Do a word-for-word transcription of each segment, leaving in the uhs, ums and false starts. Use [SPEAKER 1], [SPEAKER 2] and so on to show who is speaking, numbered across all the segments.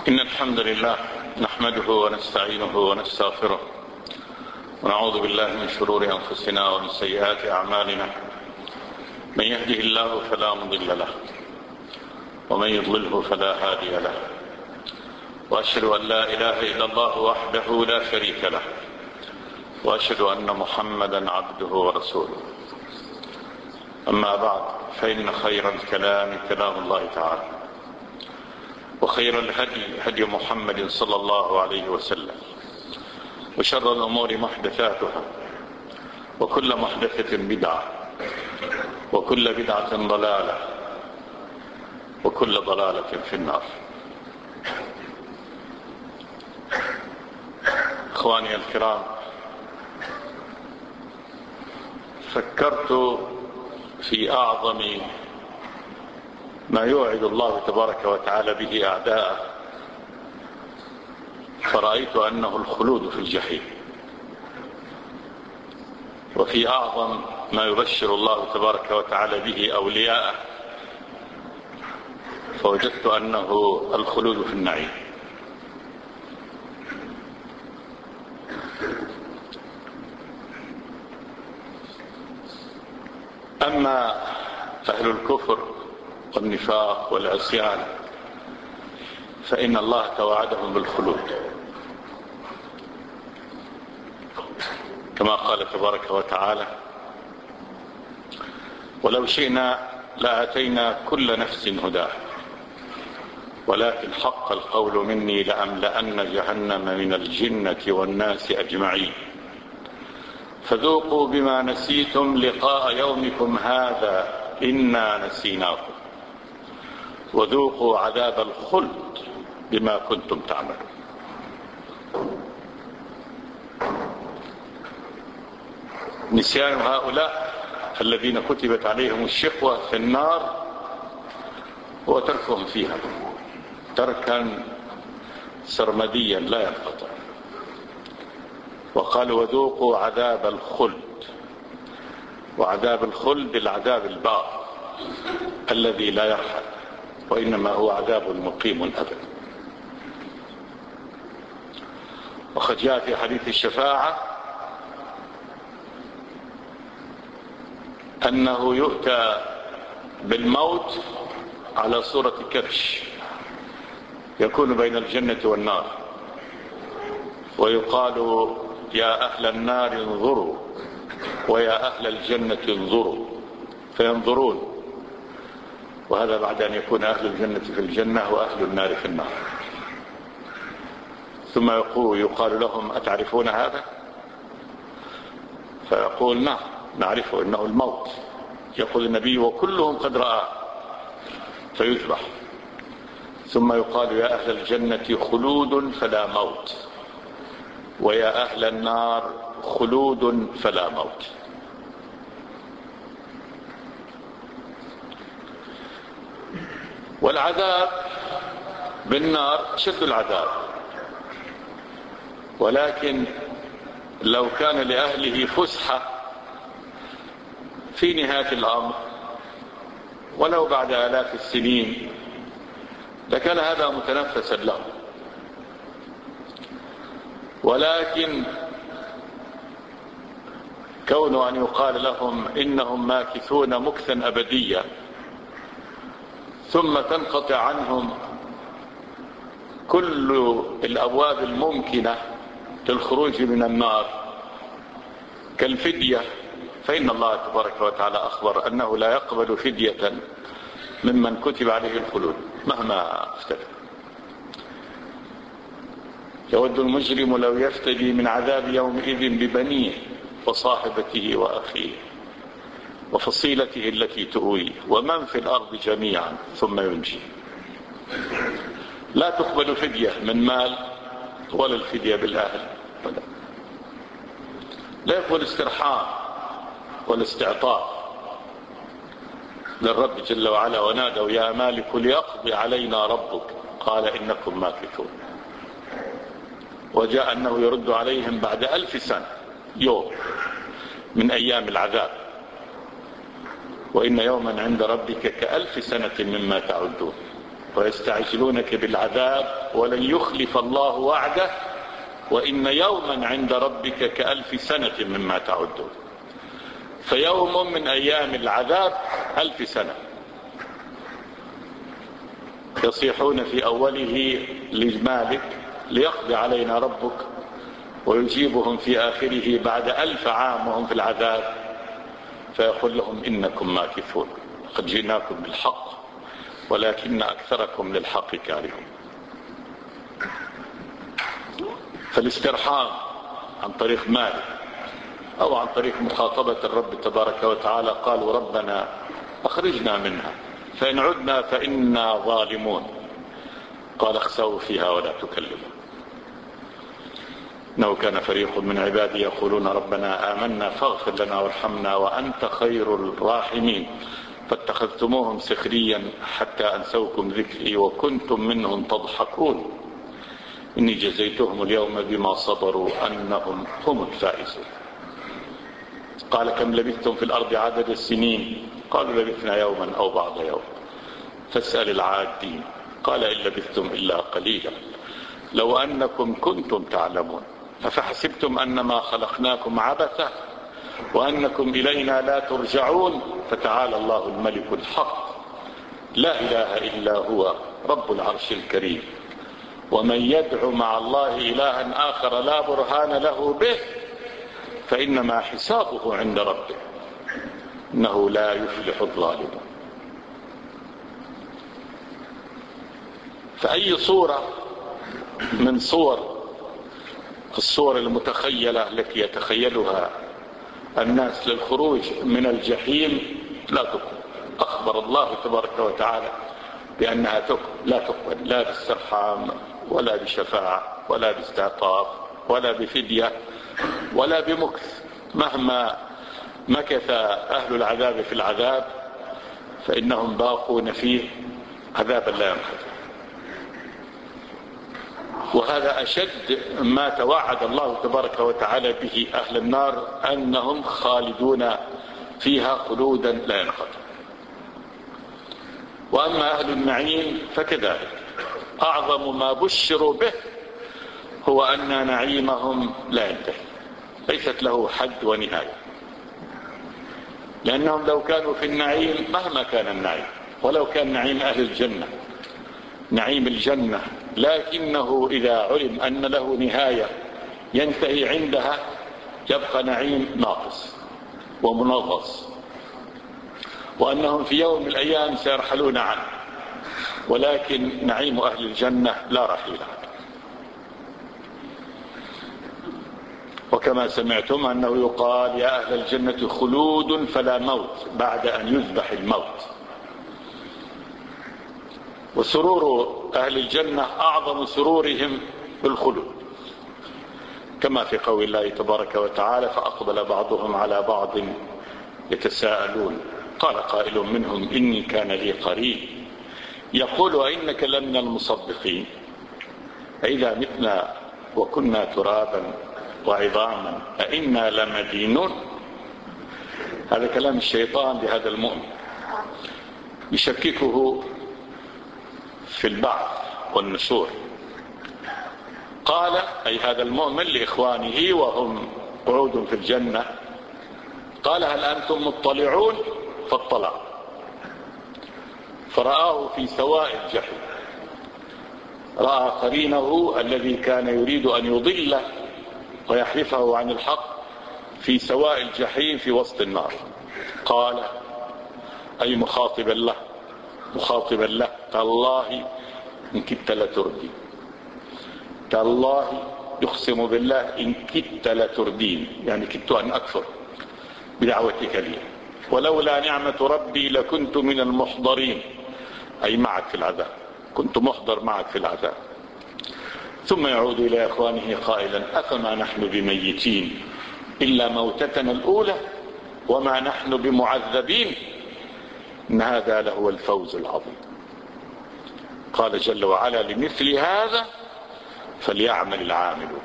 [SPEAKER 1] إن الحمد لله نحمده ونستعينه ونستغفره ونعوذ بالله من شرور أنفسنا ومن سيئات أعمالنا. من يهده الله فلا مضل له ومن يضلله فلا هادي له، وأشهد أن لا إله إلا الله وحده لا شريك له، وأشهد أن محمدا عبده ورسوله. أما بعد، فإن خير الكلام كلام الله تعالى، وخير الهدي هدي محمد صلى الله عليه وسلم، وشر الأمور محدثاتها، وكل محدثة بدعة، وكل بدعة ضلالة، وكل ضلالة في النار. إخواني الكرام، فكرت في أعظم ما يوعد الله تبارك وتعالى به أعداءه، فرأيت أنه الخلود في الجحيم. وفي أعظم ما يبشر الله تبارك وتعالى به أولياءه، فوجدت أنه الخلود في النعيم. أما أهل الكفر والنفاق والعصيان فإن الله توعدهم بالخلود، كما قال تبارك وتعالى: ولو شئنا لآتينا كل نفس هداها ولكن حق القول مني لأملأن جهنم من الجنة والناس أجمعين فذوقوا بما نسيتم لقاء يومكم هذا إنا نسيناكم وذوقوا عذاب الخلد بما كنتم تعملون. نسيان هؤلاء الذين كتبت عليهم الشقوة في النار هو تركهم فيها تركا سرمديا لا ينقطع. وقالوا: وذوقوا عذاب الخلد. وعذاب الخلد العذاب الباق الذي لا يرحل، وإنما هو عذاب مقيم أبدا. وقد جاء في حديث الشفاعة أنه يؤتى بالموت على صورة كبش يكون بين الجنة والنار، ويقال: يا أهل النار انظروا ويا أهل الجنة انظروا، فينظرون، وهذا بعد أن يكون أهل الجنة في الجنة وأهل النار في النار. ثم يقول يقال لهم: أتعرفون هذا؟ فيقول: نعم نعرفه، إنه الموت. يقول النبي: وكلهم قد رآه، فيذبح. ثم يقال: يا أهل الجنة خلود فلا موت، ويا أهل النار خلود فلا موت. والعذاب بالنار شد العذاب، ولكن لو كان لأهله فسحة في نهاية الأمر ولو بعد آلاف السنين لكان هذا متنفسا له. ولكن كون أن يقال لهم إنهم ماكثون مكثا أبديا ثم تنقطع عنهم كل الأبواب الممكنة للخروج من النار كالفدية، فإن الله تبارك وتعالى أخبر أنه لا يقبل فدية ممن كتب عليه الخلود مهما افتدى. يود المجرم لو يفتدي من عذاب يومئذ ببنيه وصاحبته وأخيه وفصيلته التي تؤويه ومن في الأرض جميعا ثم ينجي. لا تقبل فدية من مال ولا الفدية بالأهل، ولا لا يقبل استرحام ولا استعطاف للرب جل وعلا: ونادوا يا مالك ليقضي علينا ربك قال إنكم ماكثون. وجاء أنه يرد عليهم بعد ألف سنة يوم من أيام العذاب، وإن يوما عند ربك كألف سنة مما تعدون. ويستعجلونك بالعذاب ولن يخلف الله وعده وإن يوما عند ربك كألف سنة مما تعدون. فيوم من أيام العذاب ألف سنة. يصيحون في أوله لمالك ليقضي علينا ربك، ويجيبهم في آخره بعد ألف عام وهم في العذاب فيقول لهم إنكم ماكثون، قد جئناكم بالحق ولكن أكثركم للحق كارهون. فالاسترحام عن طريق مالك أو عن طريق مخاطبة الرب تبارك وتعالى قالوا ربنا أخرجنا منها فإن عدنا فإنا ظالمون، قال اخسئوا فيها ولا تكلمون. إنه كان فريق من عبادي يقولون ربنا آمنا فاغفر لنا وارحمنا وأنت خير الراحمين فاتخذتموهم سخريا حتى أنسوكم ذكري وكنتم منهم تضحكون إني جزيتهم اليوم بما صبروا أنهم هم الفائزون. قال كم لبثتم في الأرض عدد السنين؟ قالوا لبثنا يوما أو بعض يوم فاسأل العادين قال إن لبثتم إلا قليلا لو أنكم كنتم تعلمون أفحسبتم أنما خلقناكم عبثا وأنكم إلينا لا ترجعون فتعالى الله الملك الحق لا إله إلا هو رب العرش الكريم ومن يدعو مع الله إلها آخر لا برهان له به فإنما حسابه عند ربه إنه لا يفلح الظالمون. فأي صورة من صور الصور المتخيلة التي يتخيلها الناس للخروج من الجحيم لا تقبل. أخبر الله تبارك وتعالى بأنها لا تقبل لا باسترحام ولا بشفاعة ولا باستعطاف ولا بفدية ولا بمكث. مهما مكث أهل العذاب في العذاب فإنهم باقون فيه عذابا لا ينقضي. وهذا أشد ما توعد الله تبارك وتعالى به أهل النار أنهم خالدون فيها خلودا لا ينقضي. وأما أهل النعيم فكذلك أعظم ما بشروا به هو أن نعيمهم لا ينتهي ليست له حد ونهاية، لأنهم لو كانوا في النعيم مهما كان النعيم ولو كان نعيم أهل الجنة نعيم الجنة لكنه إذا علم أن له نهاية ينتهي عندها يبقى نعيم ناقص ومنغص وأنهم في يوم من الأيام سيرحلون عنه. ولكن نعيم أهل الجنة لا رحيل عنه. وكما سمعتم أنه يقال يا أهل الجنة خلود فلا موت بعد أن يذبح الموت. وسرور أهل الجنة أعظم سرورهم بالخلود كما في قول الله تبارك وتعالى فأقبل بعضهم على بعض يتساءلون قال قائل منهم إني كان لي قرين يقول أئنك لمن المصدقين أئذا متنا وكنا ترابا وعظاما أئنا لمدينون. هذا كلام الشيطان لهذا المؤمن يشككه في البعث والنشور. قال أي هذا المؤمن لإخوانه وهم قعود في الجنة قال هل أنتم مطلعون؟ فاطلع فرآه في سواء الجحيم. رأى قرينه الذي كان يريد أن يضله ويحرفه عن الحق في سواء الجحيم في وسط النار. قال أي مخاطبا له مخاطبا له تالله إن كدت لتردين تالله يقسم بالله إن كدت لتردين يعني كدت أن أكفر بدعوتك لي ولولا نعمة ربي لكنت من المحضرين أي معك في العذاب كنت محضر معك في العذاب. ثم يعود إلى إخوانه قائلا أفما نحن بميتين إلا موتتنا الأولى وما نحن بمعذبين إن هذا لهو الفوز العظيم. قال جل وعلا لمثل هذا فليعمل العاملون.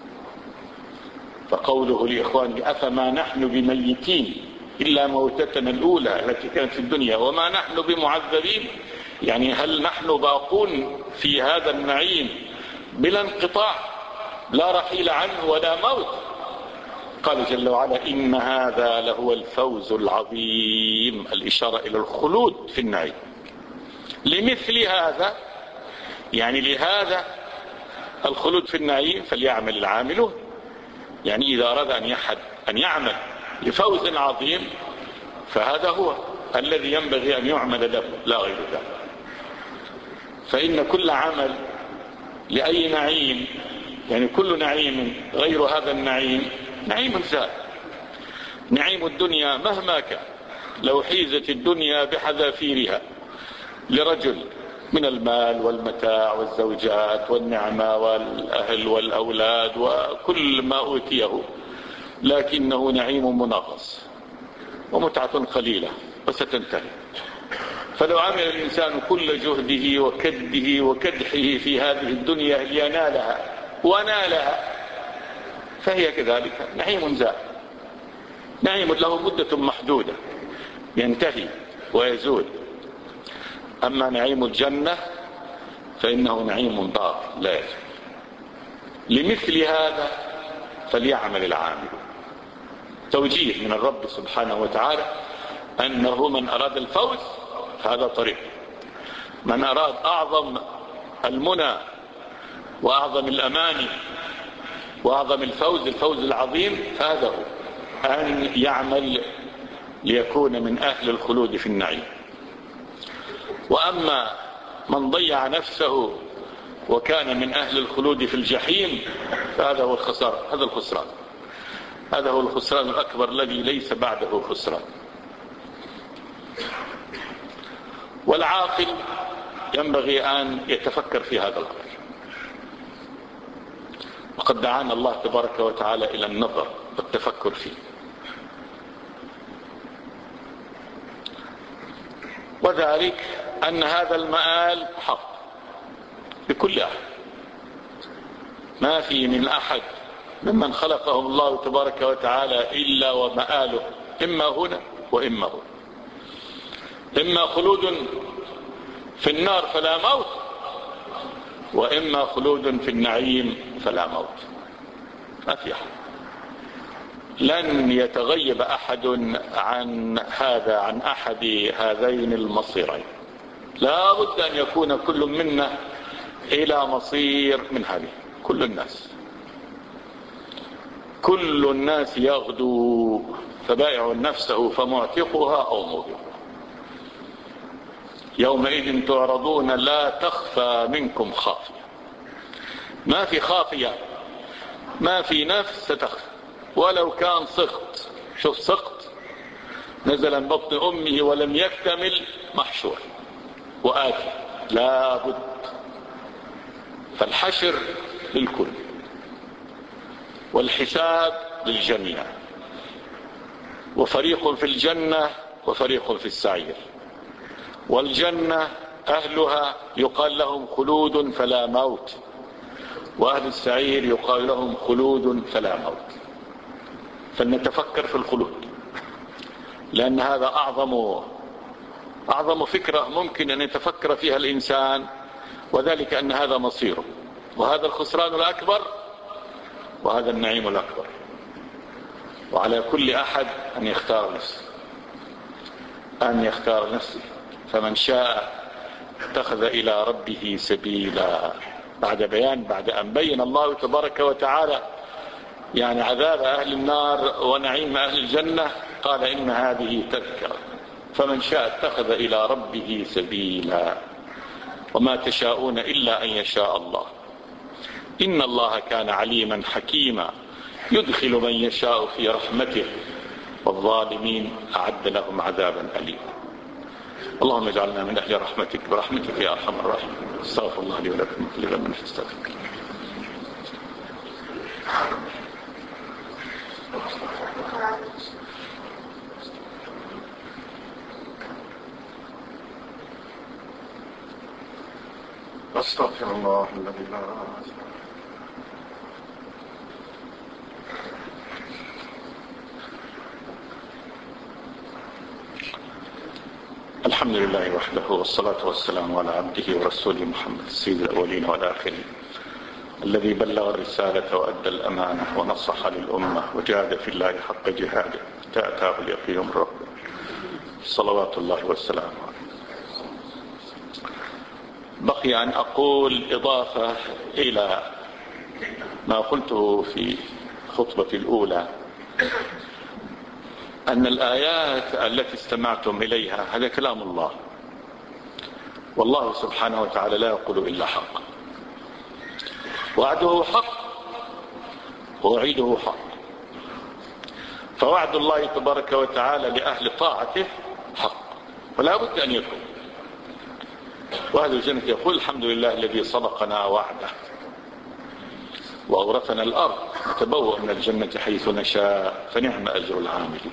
[SPEAKER 1] فقوله لإخوانه أفما نحن بميتين إلا موتتنا الأولى التي كانت في الدنيا وما نحن بمعذبين يعني هل نحن باقون في هذا النعيم بلا انقطاع لا رحيل عنه ولا موت؟ قال جل وعلا إن هذا لهو الفوز العظيم، الإشارة إلى الخلود في النعيم. لمثل هذا، يعني لهذا الخلود في النعيم فليعمل العاملون. يعني إذا أراد أن يحد أن يعمل لفوز عظيم فهذا هو الذي ينبغي أن يعمل له لا غير ذلك. فإن كل عمل لأي نعيم، يعني كل نعيم غير هذا النعيم نعيم زائل. نعيم الدنيا مهما كان، لو حيزت الدنيا بحذافيرها لرجل من المال والمتاع والزوجات والنعمة والأهل والأولاد وكل ما أوتيه، لكنه نعيم منغص ومتعة قليلة وستنتهي. فلو عمل الإنسان كل جهده وكده وكدحه في هذه الدنيا لينالها ونالها فهي كذلك نعيم زائل، نعيم له مدة محدودة ينتهي ويزول. أما نعيم الجنة فإنه نعيم باق لا يزول. لمثل هذا فليعمل العامل. توجيه من الرب سبحانه وتعالى أنه من أراد الفوز هذا طريق، من أراد أعظم المنى وأعظم الأماني وأعظم الفوز الفوز العظيم فهذا هو أن يعمل ليكون من أهل الخلود في النعيم. وأما من ضيع نفسه وكان من أهل الخلود في الجحيم فهذا هو الخسارة، هذا الخسران، هذا هو الخسران الأكبر الذي ليس بعده خسران. والعاقل ينبغي أن يتفكر في هذا الأمر، وقد دعانا الله تبارك وتعالى إلى النظر والتفكر فيه. وذلك أن هذا المآل حق لكل أحد، ما في من أحد ممن خلقهم الله تبارك وتعالى إلا ومآله إما هنا وإما هنا، إما خلود في النار فلا موت، وإما خلود في النعيم فلا موت. ما في أحد، لن يتغيب أحد عن هذا عن أحد هذين المصيرين. لا بد أن يكون كل منا إلى مصير من هذه. كل الناس كل الناس يغدو فبائع نفسه فمعتقها أو موبقها. يومئذ تعرضون لا تخفى منكم خافية. ما في خافية، ما في نفس ستخفى ولو كان سقط. شوف سقط نزل من بطن أمه ولم يكتمل محشور وآتي لا بد. فالحشر للكل والحساب للجميع، وفريق في الجنة وفريق في السعير. والجنة أهلها يقال لهم خلود فلا موت، وأهل السعير يقال لهم خلود فلا موت. فلنتفكر في الخلود، لأن هذا أعظم أعظم فكرة ممكن أن يتفكر فيها الإنسان، وذلك أن هذا مصيره، وهذا الخسران الأكبر وهذا النعيم الأكبر. وعلى كل أحد أن يختار نفسه، أن يختار نفسه. فمن شاء اتخذ إلى ربه سبيلا. بعد بيان بعد أن بين الله تبارك وتعالى يعني عذاب أهل النار ونعيم أهل الجنة، قال إن هذه تذكرة، فمن شاء اتخذ إلى ربه سبيلا. وما تشاءون إلا أن يشاء الله، إن الله كان عليما حكيما، يدخل من يشاء في رحمته، والظالمين أعد لهم عذابا أليما. اللهم اجعلنا من أهل رحمتك برحمتك يا أرحم الراحمين. استغفر الله لي ولكم كل ذنب فاستغفروه. أستغفر الله الذي لا إله إلا هو. الحمد الحمد لله وحده، والصلاة والسلام على عبده ورسوله محمد سيد الأولين والآخرين، الذي بلغ الرسالة وأدى الأمانة ونصح للأمة وجاهد في الله حق جهاده حتى أتاه اليقين من ربه، صلوات الله والسلام عليه. بقي أن أقول إضافة إلى ما قلته في خطبتي الأولى، أن الآيات التي استمعتم إليها هذا كلام الله، والله سبحانه وتعالى لا يقول إلا حق، وعده حق ووعيده حق. فوعد الله تبارك وتعالى لأهل طاعته حق ولا بد أن يكون، وأهل الجنة يقول الحمد لله الذي صدقنا وعده وأورثنا الأرض نتبوأ من الجنة حيث نشاء فنعم أجر العاملين.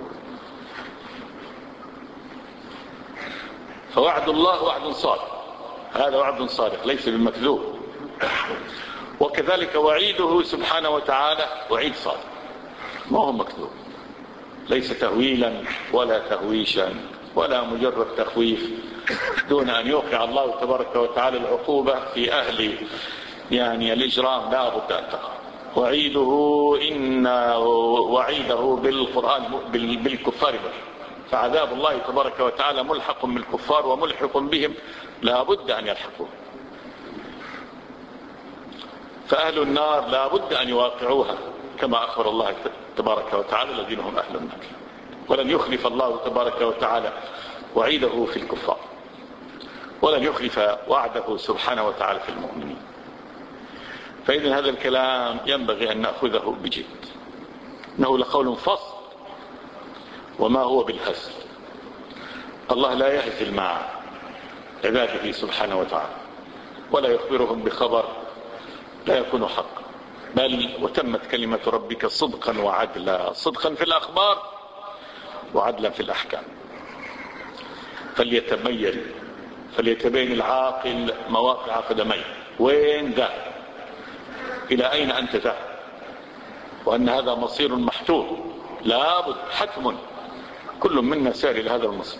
[SPEAKER 1] فوعد الله وعد صادق، هذا وعد صادق ليس بمكذوب، وكذلك وعيده سبحانه وتعالى وعيد صادق ما هو مكذوب، ليس تهويلا ولا تهويشا ولا مجرد تخويف دون أن يوقع الله تبارك وتعالى العقوبة في أهل يعني الإجرام لا بد أن تقع. وعيده إن وعيده بالقرآن بالكفار ملحق، فعذاب الله تبارك وتعالى ملحق بالكفار وملحق بهم لا بد أن يلحقوا. فأهل النار لا بد أن يواقعوها كما أخبر الله تبارك وتعالى الذين هم أهل النار، ولن يخلف الله تبارك وتعالى وعيده في الكفار، ولن يخلف وعده سبحانه وتعالى في المؤمنين. فإذن هذا الكلام ينبغي أن نأخذه بجد، إنه لقول فصل وما هو بالهزل. الله لا يهزل مع عباده سبحانه وتعالى ولا يخبرهم بخبر لا يكون حقا، بل وتمت كلمة ربك صدقا وعدلا، صدقا في الأخبار وعدلا في الأحكام. فليتبين فليتبين العاقل مواقع قدميه، وين ذا إلى أين أنت ذاهب، وأن هذا مصير محتوم لابد حتم كل منا سار إلى هذا المصير،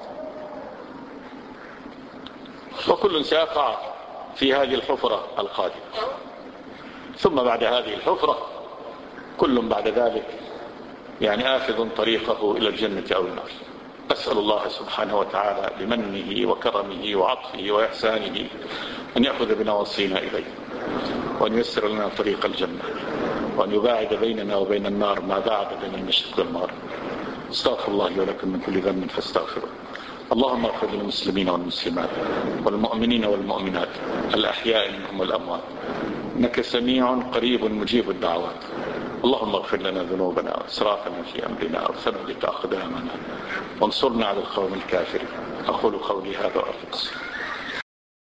[SPEAKER 1] وكل سيقع في هذه الحفرة القادمة، ثم بعد هذه الحفرة كل بعد ذلك يعني آخذ طريقه إلى الجنة أو النار. أسأل الله سبحانه وتعالى بمنه وكرمه وعطفه وإحسانه أن يأخذ بنواصينا إليه، وأن ييسر لنا طريق الجنة، وأن يباعد بيننا وبين النار ما باعد بين المشرق والمغرب. استغفر الله ولكم من كل ذنب فاستغفروا. اللهم اغفر للمسلمين والمسلمات والمؤمنين والمؤمنات الأحياء منهم والأموات، إنك سميع قريب مجيب الدعوات. اللهم اغفر لنا ذنوبنا وإسرافنا في أمرنا وثبت أقدامنا وانصرنا على القوم الكافرين. أقول قولي هذا وأستغفر